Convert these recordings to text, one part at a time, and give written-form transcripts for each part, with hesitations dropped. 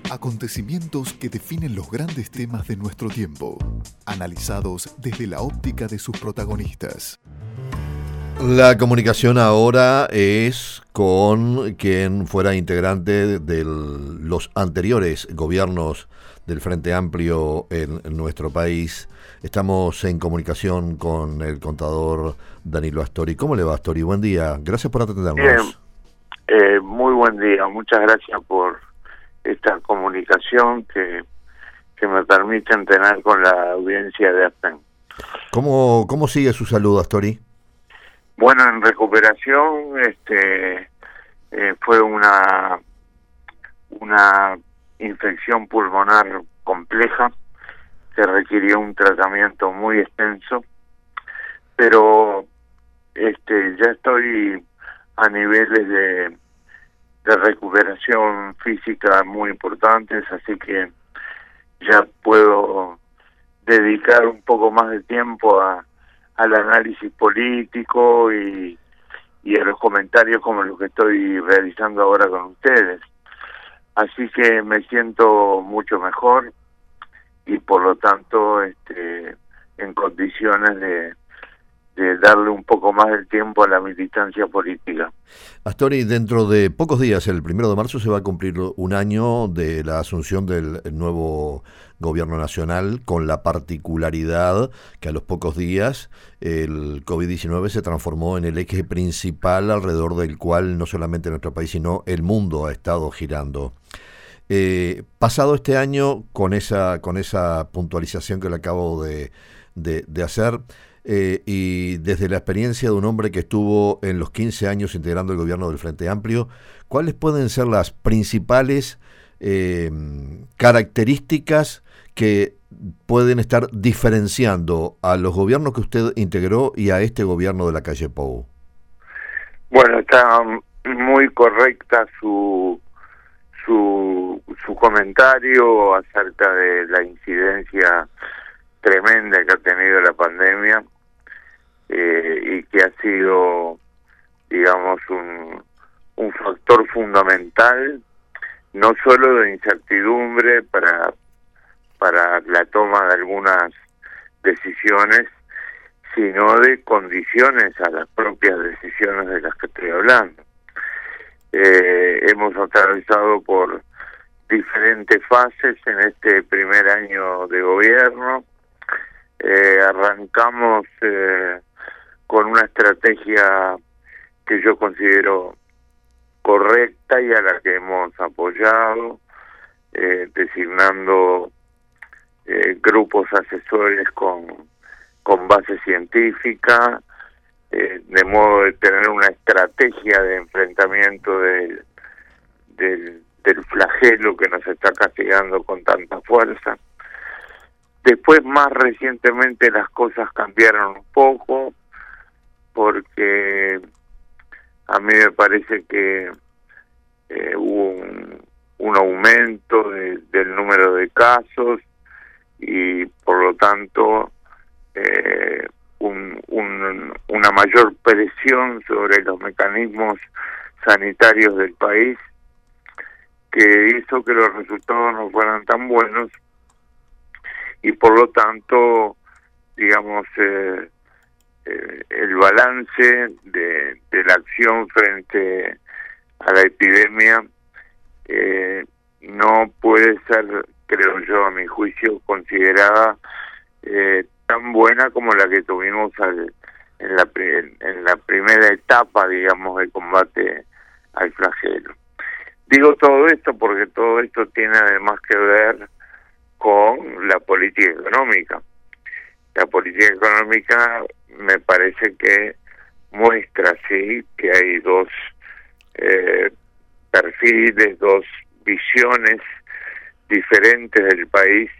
Acontecimientos que definen los grandes temas de nuestro tiempo, analizados desde la óptica de sus protagonistas. La comunicación ahora es con quien fuera integrante de los anteriores gobiernos del Frente Amplio en nuestro país. Estamos en comunicación con el contador Danilo Astori. ¿Cómo le va, Astori? Buen día. Gracias por atendernos. Bien, muy buen día. Muchas gracias por esta comunicación que me permiten tener con la audiencia de ASPEN. ¿Cómo sigue su salud, Astori? Bueno, en recuperación, fue una infección pulmonar compleja que requirió un tratamiento muy extenso, pero ya estoy a niveles de recuperación física muy importantes, así que ya puedo dedicar un poco más de tiempo al análisis político y a los comentarios como los que estoy realizando ahora con ustedes. Así que me siento mucho mejor y por lo tanto en condiciones de darle un poco más del tiempo a la militancia política. Astori, dentro de pocos días, el 1 de marzo, se va a cumplir un año de la asunción del nuevo gobierno nacional, con la particularidad que a los pocos días el COVID-19 se transformó en el eje principal alrededor del cual no solamente nuestro país, sino el mundo ha estado girando. Pasado este año, con esa puntualización que le acabo de hacer, y desde la experiencia de un hombre que estuvo en los 15 años integrando el gobierno del Frente Amplio, ¿cuáles pueden ser las principales características que pueden estar diferenciando a los gobiernos que usted integró y a este gobierno de la calle Pou? Bueno, está muy correcta su comentario acerca de la incidencia tremenda que ha tenido la pandemia y que ha sido, digamos, un factor fundamental, no solo de incertidumbre para la toma de algunas decisiones, sino de condiciones a las propias decisiones de las que estoy hablando. Hemos atravesado por diferentes fases en este primer año de gobierno. Arrancamos con una estrategia que yo considero correcta y a la que hemos apoyado, designando grupos asesores con base científica, de modo de tener una estrategia de enfrentamiento del flagelo que nos está castigando con tanta fuerza. Después, más recientemente, las cosas cambiaron un poco, porque a mí me parece que hubo un aumento del número de casos y, por lo tanto, una mayor presión sobre los mecanismos sanitarios del país, que hizo que los resultados no fueran tan buenos y por lo tanto, digamos, el balance de la acción frente a la epidemia no puede ser, creo yo, a mi juicio, considerada tan buena como la que tuvimos en la primera etapa, digamos, de combate al flagelo. Digo todo esto porque todo esto tiene además que ver con la política económica. La política económica me parece que muestra, sí, que hay dos perfiles, dos visiones diferentes del país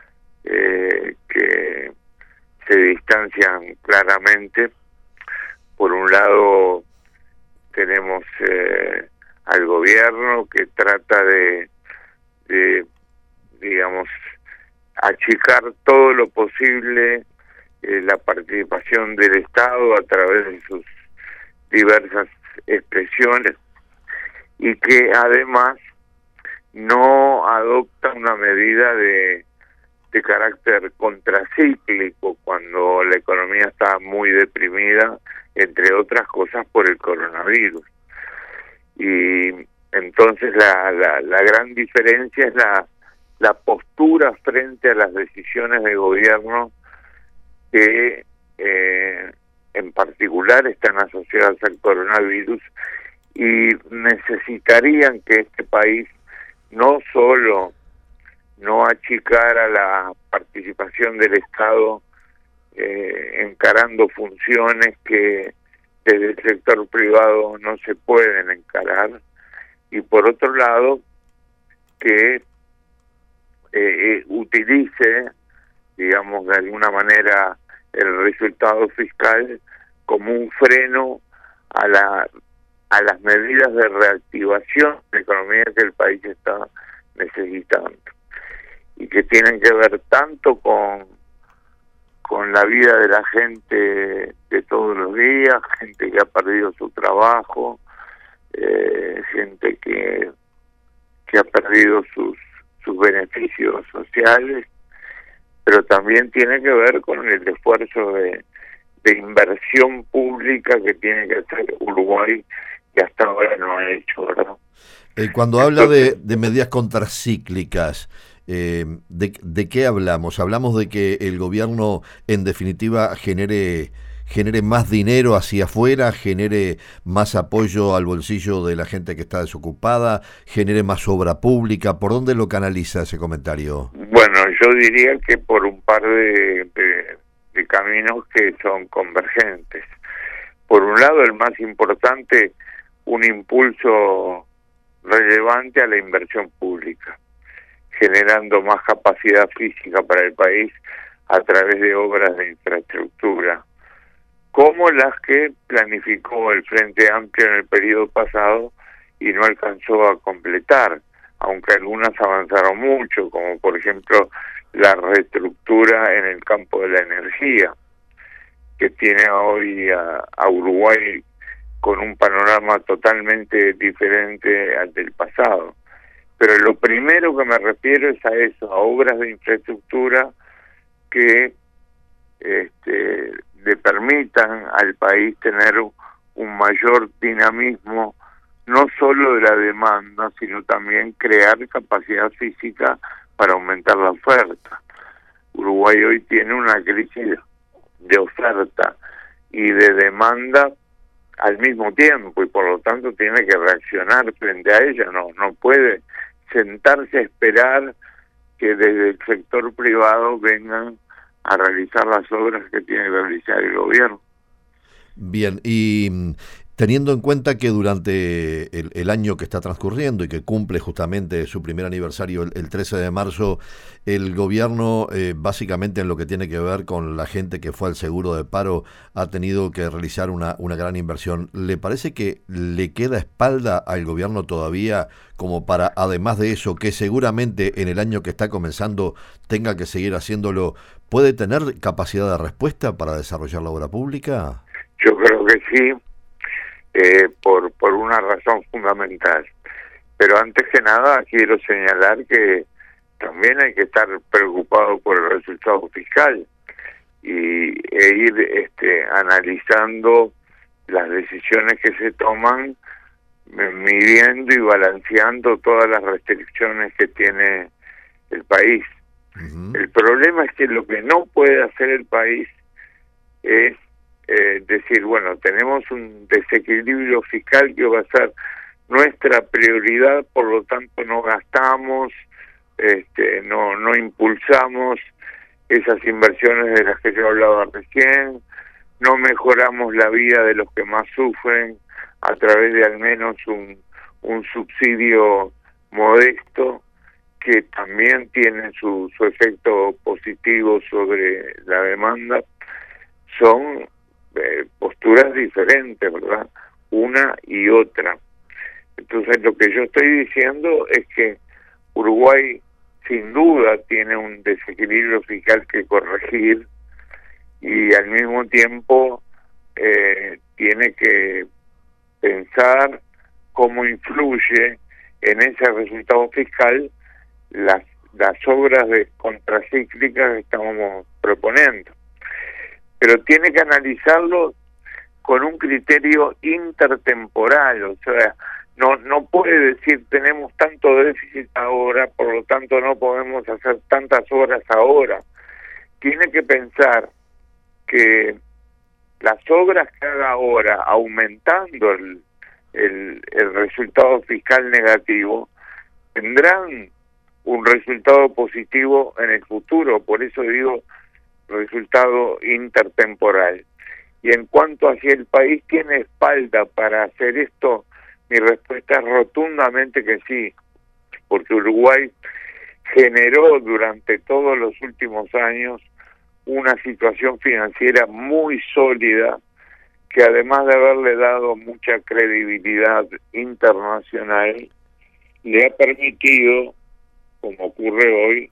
que se distancian claramente. Por un lado tenemos al gobierno que trata de digamos, achicar todo lo posible la participación del Estado a través de sus diversas expresiones, y que además no adopta una medida de carácter contracíclico cuando la economía está muy deprimida, entre otras cosas por el coronavirus. Y entonces la gran diferencia es la postura frente a las decisiones de gobierno que en particular están asociadas al coronavirus y necesitarían que este país no solo no achicara la participación del Estado encarando funciones que desde el sector privado no se pueden encarar, y por otro lado que utilice, digamos, de alguna manera el resultado fiscal como un freno a las medidas de reactivación de la economía que el país está necesitando, y que tienen que ver tanto con la vida de la gente de todos los días, gente que ha perdido su trabajo, gente que ha perdido sus beneficios sociales, pero también tiene que ver con el esfuerzo de inversión pública que tiene que hacer Uruguay, que hasta ahora no ha hecho, ¿verdad? Cuando habla de medidas contracíclicas, ¿de qué hablamos? ¿Hablamos de que el gobierno, en definitiva, genere más dinero hacia afuera, genere más apoyo al bolsillo de la gente que está desocupada, genere más obra pública? ¿Por dónde lo canaliza ese comentario? Bueno, yo diría que por un par de caminos que son convergentes. Por un lado, el más importante, un impulso relevante a la inversión pública, generando más capacidad física para el país a través de obras de infraestructura, como las que planificó el Frente Amplio en el periodo pasado y no alcanzó a completar, aunque algunas avanzaron mucho, como por ejemplo la reestructura en el campo de la energía, que tiene hoy a Uruguay con un panorama totalmente diferente al del pasado. Pero lo primero que me refiero es a eso, a obras de infraestructura que le permitan al país tener un mayor dinamismo, no solo de la demanda, sino también crear capacidad física para aumentar la oferta. Uruguay hoy tiene una crisis de oferta y de demanda al mismo tiempo, y por lo tanto tiene que reaccionar frente a ella, no puede sentarse a esperar que desde el sector privado vengan a realizar las obras que tiene que realizar el gobierno. Bien, y teniendo en cuenta que durante el año que está transcurriendo y que cumple justamente su primer aniversario el 13 de marzo, el gobierno básicamente en lo que tiene que ver con la gente que fue al seguro de paro ha tenido que realizar una gran inversión. ¿Le parece que le queda espalda al gobierno todavía como para, además de eso, que seguramente en el año que está comenzando tenga que seguir haciéndolo, puede tener capacidad de respuesta para desarrollar la obra pública? Yo creo que sí. Por una razón fundamental. Pero antes que nada quiero señalar que también hay que estar preocupado por el resultado fiscal e ir analizando las decisiones que se toman, midiendo y balanceando todas las restricciones que tiene el país. Uh-huh. El problema es que lo que no puede hacer el país es decir, bueno, tenemos un desequilibrio fiscal que va a ser nuestra prioridad, por lo tanto no gastamos, no impulsamos esas inversiones de las que yo hablaba recién, no mejoramos la vida de los que más sufren a través de al menos un subsidio modesto que también tiene su efecto positivo sobre la demanda. Son posturas diferentes, ¿verdad? Una y otra. Entonces lo que yo estoy diciendo es que Uruguay sin duda tiene un desequilibrio fiscal que corregir y al mismo tiempo tiene que pensar cómo influye en ese resultado fiscal las obras de contracíclicas que estamos proponiendo. Pero tiene que analizarlo con un criterio intertemporal, o sea, no puede decir tenemos tanto déficit ahora, por lo tanto no podemos hacer tantas obras ahora. Tiene que pensar que las obras que haga ahora, aumentando el resultado fiscal negativo, tendrán un resultado positivo en el futuro, por eso digo resultado intertemporal. Y en cuanto hacia el país tiene espalda para hacer esto, mi respuesta es rotundamente que sí, porque Uruguay generó durante todos los últimos años una situación financiera muy sólida, que además de haberle dado mucha credibilidad internacional, le ha permitido, como ocurre hoy,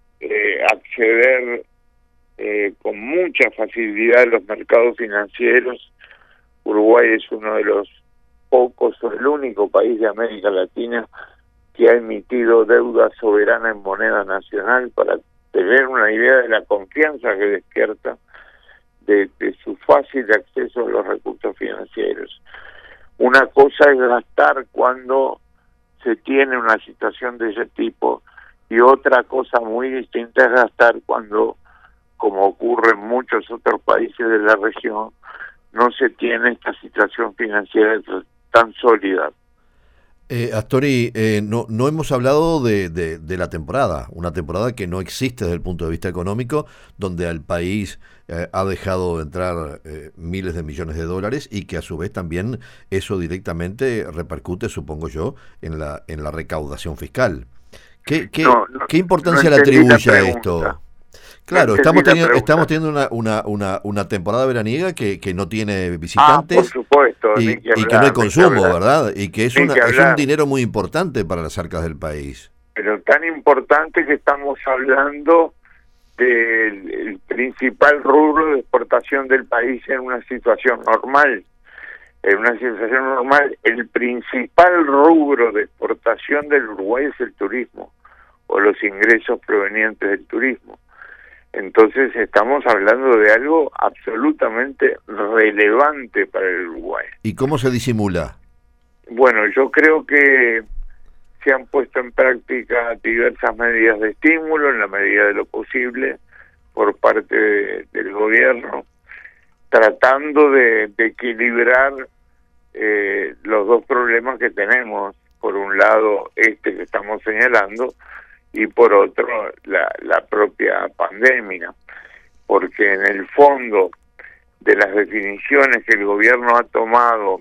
acceder con mucha facilidad a los mercados financieros. Uruguay es uno de los pocos o el único país de América Latina que ha emitido deuda soberana en moneda nacional, para tener una idea de la confianza que despierta de su fácil acceso a los recursos financieros. Una cosa es gastar cuando se tiene una situación de ese tipo, y otra cosa muy distinta es gastar cuando, como ocurre en muchos otros países de la región, no se tiene esta situación financiera tan sólida. Astori, no hemos hablado de la temporada, una temporada que no existe desde el punto de vista económico, donde al país ha dejado de entrar miles de millones de dólares, y que a su vez también eso directamente repercute, supongo yo, en la recaudación fiscal. ¿Qué importancia le atribuye a esto? Claro, estamos teniendo una temporada veraniega que no tiene visitantes, por supuesto, y que no hay consumo, ¿verdad? Y que es un dinero muy importante para las arcas del país. Pero tan importante que estamos hablando del principal rubro de exportación del país en una situación normal. En una situación normal, el principal rubro de exportación del Uruguay es el turismo, o los ingresos provenientes del turismo. Entonces estamos hablando de algo absolutamente relevante para el Uruguay. ¿Y cómo se disimula? Bueno, yo creo que se han puesto en práctica diversas medidas de estímulo en la medida de lo posible por parte del gobierno, tratando de equilibrar los dos problemas que tenemos. Por un lado, que estamos señalando, y por otro, la propia pandemia, porque en el fondo de las definiciones que el gobierno ha tomado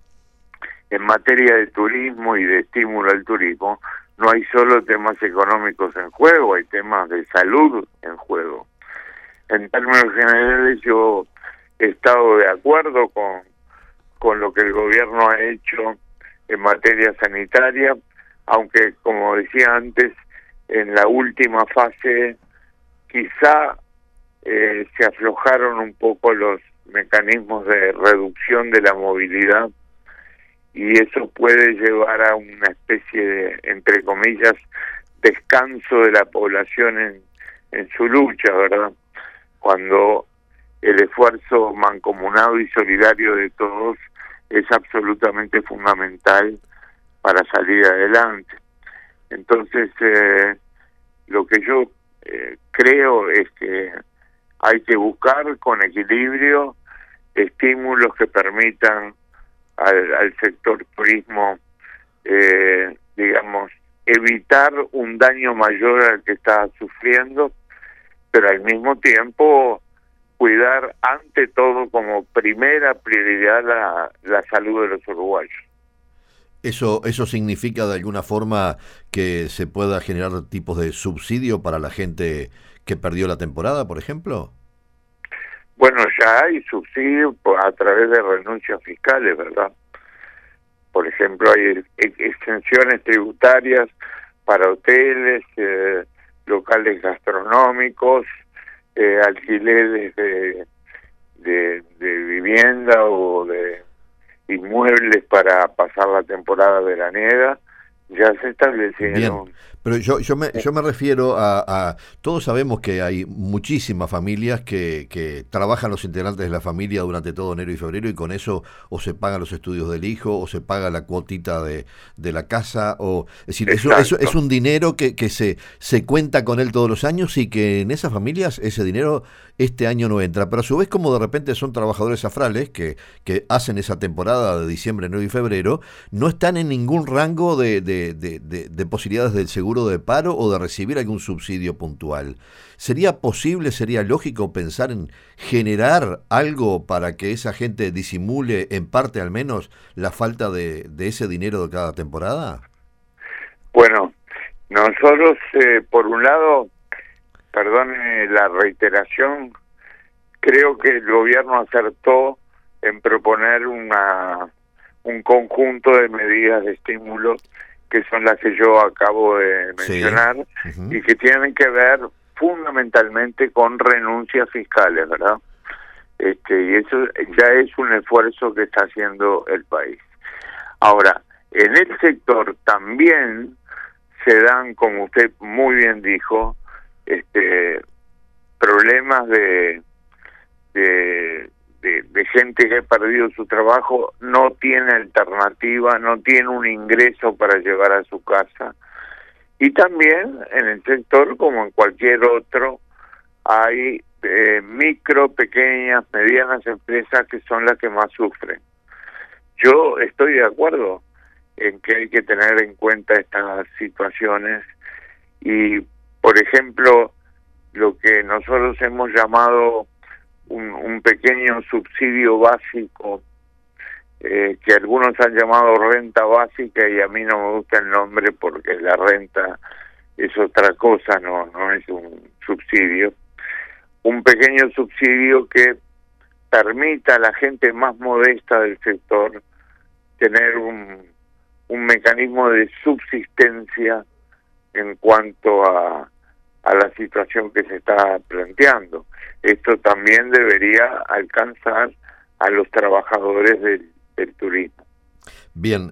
en materia de turismo y de estímulo al turismo, no hay solo temas económicos en juego, hay temas de salud en juego. En términos generales, yo he estado de acuerdo con lo que el gobierno ha hecho en materia sanitaria, aunque, como decía antes, en la última fase quizá se aflojaron un poco los mecanismos de reducción de la movilidad, y eso puede llevar a una especie de, entre comillas, descanso de la población en su lucha, ¿verdad? Cuando el esfuerzo mancomunado y solidario de todos es absolutamente fundamental para salir adelante. Entonces, lo que yo creo es que hay que buscar con equilibrio estímulos que permitan al sector turismo, digamos, evitar un daño mayor al que está sufriendo, pero al mismo tiempo cuidar ante todo como primera prioridad la salud de los uruguayos. ¿Eso significa de alguna forma que se pueda generar tipos de subsidio para la gente que perdió la temporada, por ejemplo? Bueno, ya hay subsidios a través de renuncias fiscales, ¿verdad? Por ejemplo, hay exenciones tributarias para hoteles, locales gastronómicos, alquileres de vivienda o de inmuebles para pasar la temporada veraniega. Ya se establecieron Pero yo me refiero a todos sabemos que hay muchísimas familias que trabajan los integrantes de la familia durante todo enero y febrero, y con eso o se pagan los estudios del hijo, o se paga la cuotita de la casa, o es decir, eso es un dinero que se cuenta con él todos los años, y que en esas familias ese dinero este año no entra. Pero a su vez, como de repente son trabajadores afrales que hacen esa temporada de diciembre, enero y febrero, no están en ningún rango de posibilidades del seguro de paro o de recibir algún subsidio puntual. ¿Sería posible, sería lógico pensar en generar algo para que esa gente disimule, en parte al menos, la falta de ese dinero de cada temporada? Bueno, nosotros, por un lado, perdone la reiteración, creo que el gobierno acertó en proponer un conjunto de medidas de estímulo que son las que yo acabo de mencionar, sí. Y que tienen que ver fundamentalmente con renuncias fiscales, ¿verdad? Y eso ya es un esfuerzo que está haciendo el país. Ahora, en el sector también se dan, como usted muy bien dijo, problemas de gente que ha perdido su trabajo, no tiene alternativa, no tiene un ingreso para llevar a su casa. Y también en el sector, como en cualquier otro, hay micro, pequeñas, medianas empresas que son las que más sufren. Yo estoy de acuerdo en que hay que tener en cuenta estas situaciones y, por ejemplo, lo que nosotros hemos llamado un pequeño subsidio básico, que algunos han llamado renta básica, y a mí no me gusta el nombre porque la renta es otra cosa, no es un subsidio. Un pequeño subsidio que permita a la gente más modesta del sector tener un mecanismo de subsistencia en cuanto a la situación que se está planteando. Esto también debería alcanzar a los trabajadores del turismo. Bien,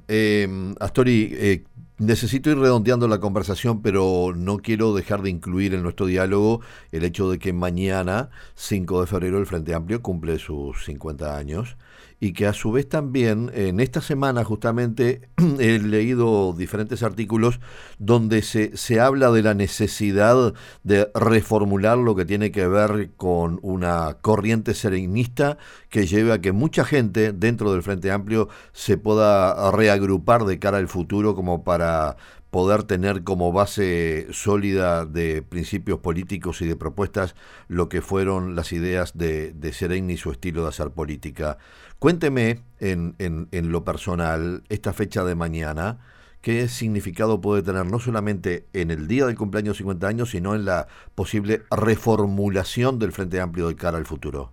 Astori, necesito ir redondeando la conversación, pero no quiero dejar de incluir en nuestro diálogo el hecho de que mañana, 5 de febrero, el Frente Amplio cumple sus 50 años, y que a su vez también en esta semana justamente he leído diferentes artículos donde se habla de la necesidad de reformular lo que tiene que ver con una corriente serenista que lleve a que mucha gente dentro del Frente Amplio se pueda reagrupar de cara al futuro, como para poder tener como base sólida de principios políticos y de propuestas lo que fueron las ideas de Sereni y su estilo de hacer política. Cuénteme en lo personal, esta fecha de mañana, ¿qué significado puede tener no solamente en el día del cumpleaños 50 años, sino en la posible reformulación del Frente Amplio de cara al futuro?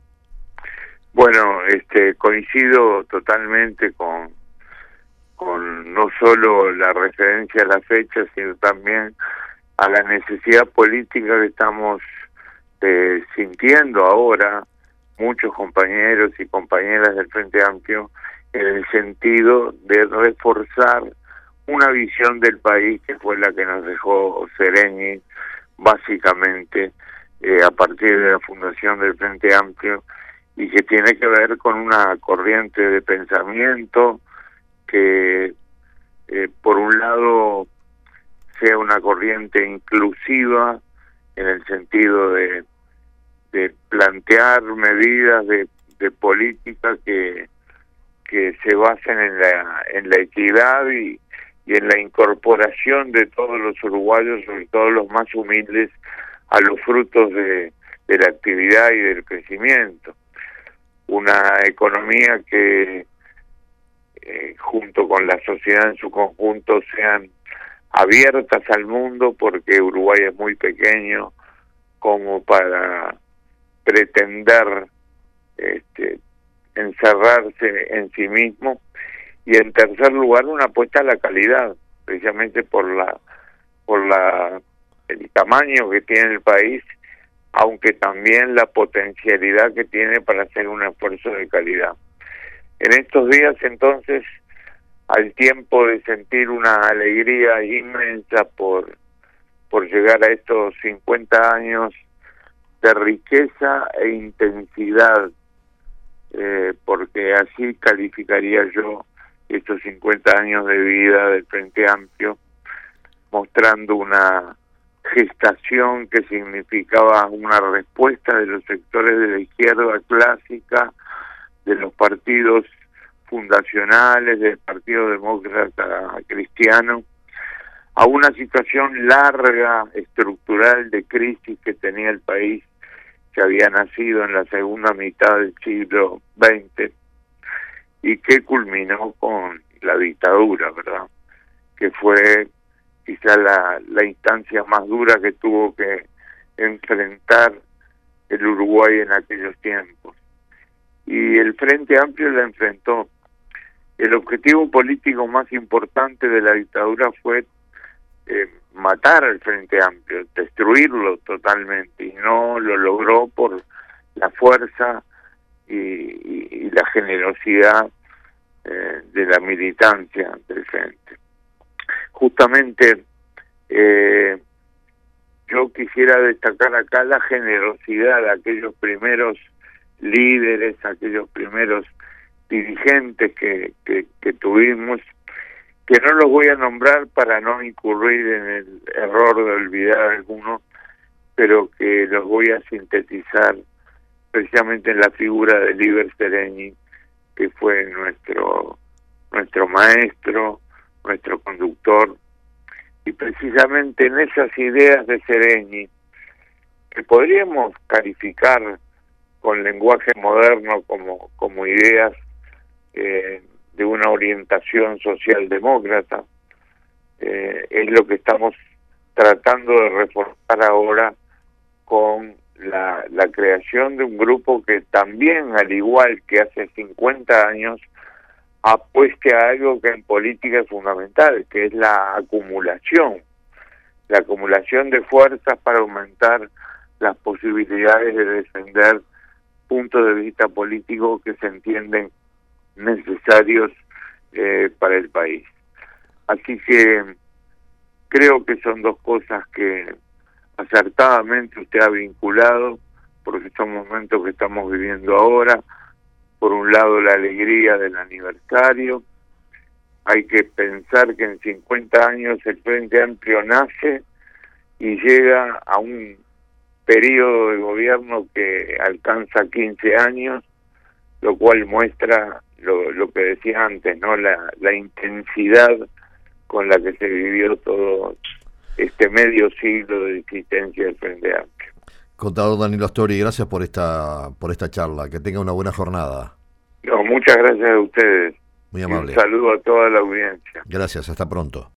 Bueno, coincido totalmente con no solo la referencia a la fecha, sino también a la necesidad política que estamos sintiendo ahora muchos compañeros y compañeras del Frente Amplio, en el sentido de reforzar una visión del país que fue la que nos dejó Sereni, básicamente a partir de la fundación del Frente Amplio, y que tiene que ver con una corriente de pensamiento que por un lado sea una corriente inclusiva en el sentido de plantear medidas de política que se basen en la equidad y en la incorporación de todos los uruguayos, sobre todo los más humildes, a los frutos de la actividad y del crecimiento. Una economía que junto con la sociedad en su conjunto sean abiertas al mundo, porque Uruguay es muy pequeño como para pretender encerrarse en sí mismo. Y en tercer lugar, una apuesta a la calidad, precisamente por el tamaño que tiene el país, aunque también la potencialidad que tiene para hacer un esfuerzo de calidad. En estos días, entonces, al tiempo de sentir una alegría inmensa por por llegar a estos 50 años de riqueza e intensidad, porque así calificaría yo estos 50 años de vida del Frente Amplio, mostrando una gestación que significaba una respuesta de los sectores de la izquierda clásica, de los partidos fundacionales, del Partido Demócrata Cristiano, a una situación larga, estructural de crisis que tenía el país, que había nacido en la segunda mitad del siglo XX y que culminó con la dictadura, ¿verdad? Que fue quizá la instancia más dura que tuvo que enfrentar el Uruguay en aquellos tiempos. Y el Frente Amplio la enfrentó. El objetivo político más importante de la dictadura fue matar al Frente Amplio, destruirlo totalmente, y no lo logró por la fuerza y la generosidad de la militancia del Frente. Justamente yo quisiera destacar acá la generosidad de aquellos primeros líderes, aquellos primeros dirigentes que tuvimos, que no los voy a nombrar para no incurrir en el error de olvidar a algunos, pero que los voy a sintetizar precisamente en la figura de Liber Seregni, que fue nuestro maestro, nuestro conductor, y precisamente en esas ideas de Seregni, que podríamos calificar con lenguaje moderno como ideas de una orientación socialdemócrata, es lo que estamos tratando de reforzar ahora con la creación de un grupo que también, al igual que hace 50 años, apueste a algo que en política es fundamental, que es la acumulación de fuerzas para aumentar las posibilidades de defender puntos de vista políticos que se entienden necesarios para el país. Así que creo que son dos cosas que acertadamente usted ha vinculado, porque son momentos que estamos viviendo ahora. Por un lado, la alegría del aniversario. Hay que pensar que en 50 años el Frente Amplio nace y llega a un periodo de gobierno que alcanza 15 años, lo cual muestra lo que decía antes, ¿no? La intensidad con la que se vivió todo este medio siglo de existencia del Frente Amplio. Contador Danilo Astori, gracias por esta charla. Que tenga una buena jornada. No, muchas gracias a ustedes. Muy amable. Y un saludo a toda la audiencia. Gracias, hasta pronto.